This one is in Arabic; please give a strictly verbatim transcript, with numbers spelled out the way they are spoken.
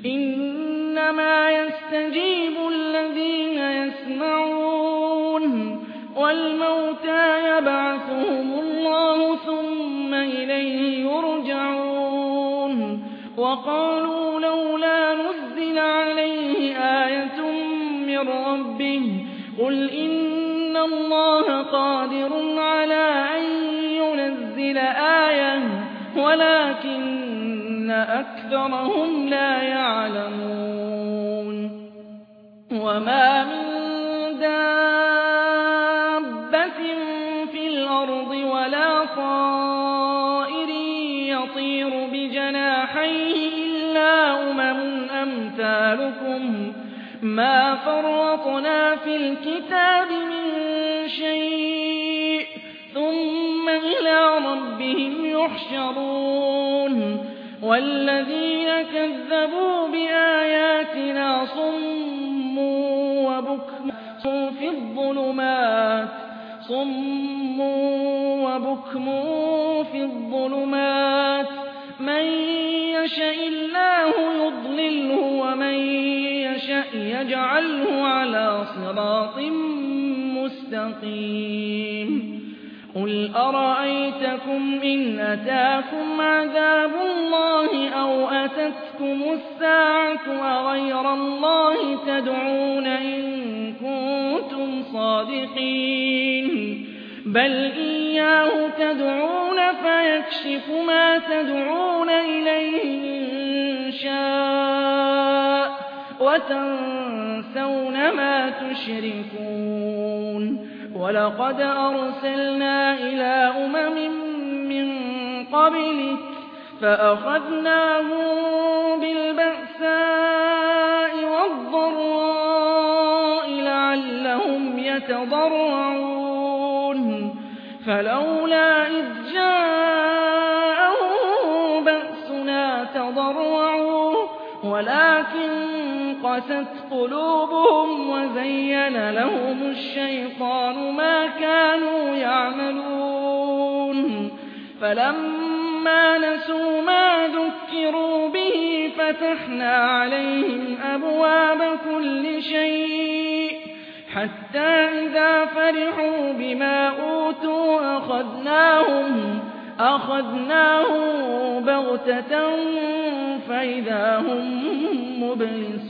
إِنَّمَا يَسْتَجِيبُ الَّذِينَ يَسْمَعُونَ وَالْمَوْتَىٰ يَبْعَثُهُمُ اللَّهُ ثُمَّ إِلَيْهِ يُرْجَعُونَ وَقَالُوا لَوْلَا نُزِّلَ عَلَيْهِ آيَةٌ مِّن رَّبِّهِ قُلْ إِنَّ اللَّهَ قَادِرٌ عَلَىٰ أَن يُنَزِّلَ آيَةً وَلَٰكِنَّ أَكْثَرَهُمْ لَا يَعْلَمُونَ وَمَا مِن دَابَّةٍ فِي الْأَرْضِ وَلَا طَائِرٍ يَطِيرُ بِجَنَاحَيْهِ إِلَّا أُمَمٌ أَمْثَالُكُم مَّا فَرَّطْنَا فِي الْكِتَابِ مِن شَيْءٍ ثُمَّ إِلَىٰ رَبِّهِمْ يُحْشَرُونَ وَالَّذِينَ كَذَّبُوا بِآيَاتِنَا صُمٌّ وَبُكْمٌ فِي الظُّلُمَاتِ صُمٌّ وَبُكْمٌ فِي الظُّلُمَاتِ مَن يَشَإِ اللَّهُ يُضْلِلْهُ وَمَن يَشَأْ يَجْعَلْهُ عَلَىٰ صِرَاطٍ مُّسْتَقِيمٍ قُلْ أَرَأَيْتَكُمْ إِنْ أَتَاكُمْ عَذَابُ اللَّهِ أَوْ أَتَتْكُمُ السَّاعَةُ أَغَيْرَ اللَّهِ تَدْعُونَ إِن كُنتُمْ صَادِقِينَ بَلْ إِيَّاهُ تَدْعُونَ فَيَكْشِفُ مَا تَدْعُونَ إِلَيْهِ إِن شَاءَ وَتَنسَوْنَ مَا تُشْرِكُونَ وَلَقَدْ أَرْسَلْنَا إِلَىٰ أُمَمٍ مِّن قَبْلِكَ فَأَخَذْنَاهُم بِالْبَأْسَاءِ وَالضَّرَّاءِ لَعَلَّهُمْ يَتَضَرَّعُونَ فَلَوْلَا إِذْ جَاءَهُم بَأْسُنَا تَضَرَّعُوا وَلَٰكِن قَسَتْ قُلُوبُهُمْ وَزَيَّنَ لَهُمُ الشَّيْطَانُ مَا كَانُوا يَعْمَلُونَ فَلَمَّا نَسُوا مَا ذُكِّرُوا بِهِ فَتَحْنَا عَلَيْهِمْ أَبْوَابَ كُلِّ شَيْءٍ حَتَّىٰ إِذَا فَرِحُوا بِمَا أُوتُوا أَخَذْنَاهُمْ أَخَذْنَاهُم بَغْتَةً فَإِذَا هُم مُّبْلِسُونَ